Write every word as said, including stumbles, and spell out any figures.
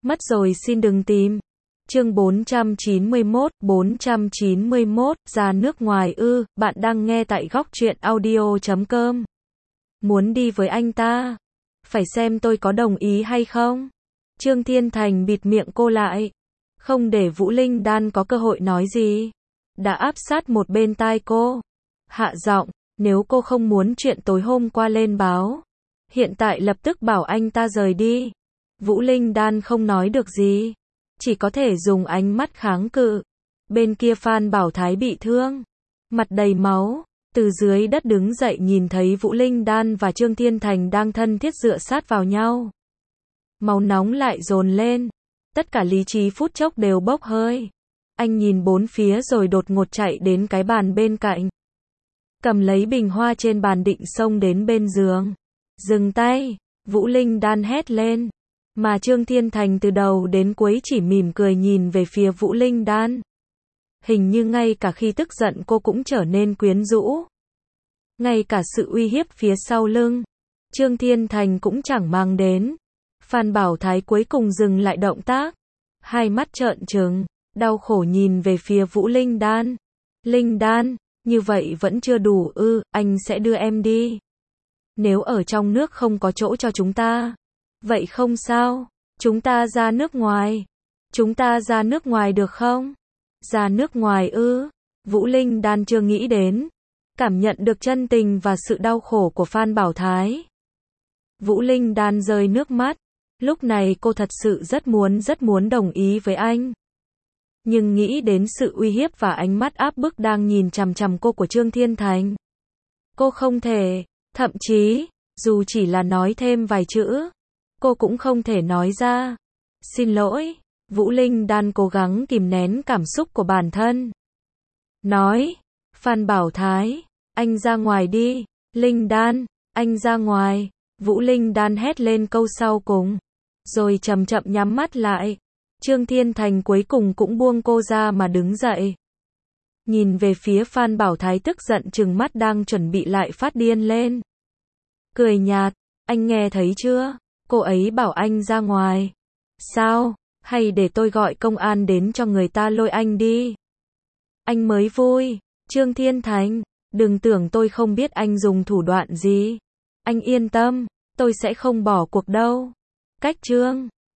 Mất rồi xin đừng tìm. Chương bốn trăm chín mươi mốt, bốn trăm chín mươi mốt, ra nước ngoài ư, bạn đang nghe tại góc truyện audio chấm com. Muốn đi với anh ta? Phải xem tôi có đồng ý hay không? Trương Thiên Thành bịt miệng cô lại, không để Vũ Linh Đan có cơ hội nói gì. Đã áp sát một bên tai cô, hạ giọng, nếu cô không muốn chuyện tối hôm qua lên báo, hiện tại lập tức bảo anh ta rời đi. Vũ Linh Đan không nói được gì, chỉ có thể dùng ánh mắt kháng cự. Bên kia Phan Bảo Thái bị thương, mặt đầy máu, từ dưới đất đứng dậy nhìn thấy Vũ Linh Đan và Trương Thiên Thành đang thân thiết dựa sát vào nhau. Máu nóng lại dồn lên, tất cả lý trí phút chốc đều bốc hơi. Anh nhìn bốn phía rồi đột ngột chạy đến cái bàn bên cạnh, cầm lấy bình hoa trên bàn định xông đến bên giường. Dừng tay, Vũ Linh Đan hét lên. Mà Trương Thiên Thành từ đầu đến cuối chỉ mỉm cười nhìn về phía Vũ Linh Đan. Hình như ngay cả khi tức giận cô cũng trở nên quyến rũ. Ngay cả sự uy hiếp phía sau lưng, Trương Thiên Thành cũng chẳng mang đến. Phan Bảo Thái cuối cùng dừng lại động tác, hai mắt trợn trừng, đau khổ nhìn về phía Vũ Linh Đan. Linh Đan, như vậy vẫn chưa đủ ư, anh sẽ đưa em đi. Nếu ở trong nước không có chỗ cho chúng ta, vậy không sao, chúng ta ra nước ngoài. Chúng ta ra nước ngoài được không? Ra nước ngoài ư? Vũ Linh Đan chưa nghĩ đến, cảm nhận được chân tình và sự đau khổ của Phan Bảo Thái. Vũ Linh Đan rơi nước mắt, lúc này cô thật sự rất muốn rất muốn đồng ý với anh. Nhưng nghĩ đến sự uy hiếp và ánh mắt áp bức đang nhìn chằm chằm cô của Trương Thiên Thành, cô không thể, thậm chí, dù chỉ là nói thêm vài chữ, cô cũng không thể nói ra. Xin lỗi, Vũ Linh Đan cố gắng kìm nén cảm xúc của bản thân. Nói, Phan Bảo Thái, anh ra ngoài đi. Linh Đan, anh ra ngoài. Vũ Linh Đan hét lên câu sau cùng, rồi chậm chậm nhắm mắt lại. Trương Thiên Thành cuối cùng cũng buông cô ra mà đứng dậy. Nhìn về phía Phan Bảo Thái tức giận trừng mắt đang chuẩn bị lại phát điên lên. Cười nhạt, anh nghe thấy chưa? Cô ấy bảo anh ra ngoài. Sao? Hay để tôi gọi công an đến cho người ta lôi anh đi? Anh mới vui. Trương Thiên Thành, đừng tưởng tôi không biết anh dùng thủ đoạn gì. Anh yên tâm, tôi sẽ không bỏ cuộc đâu. Cách Trương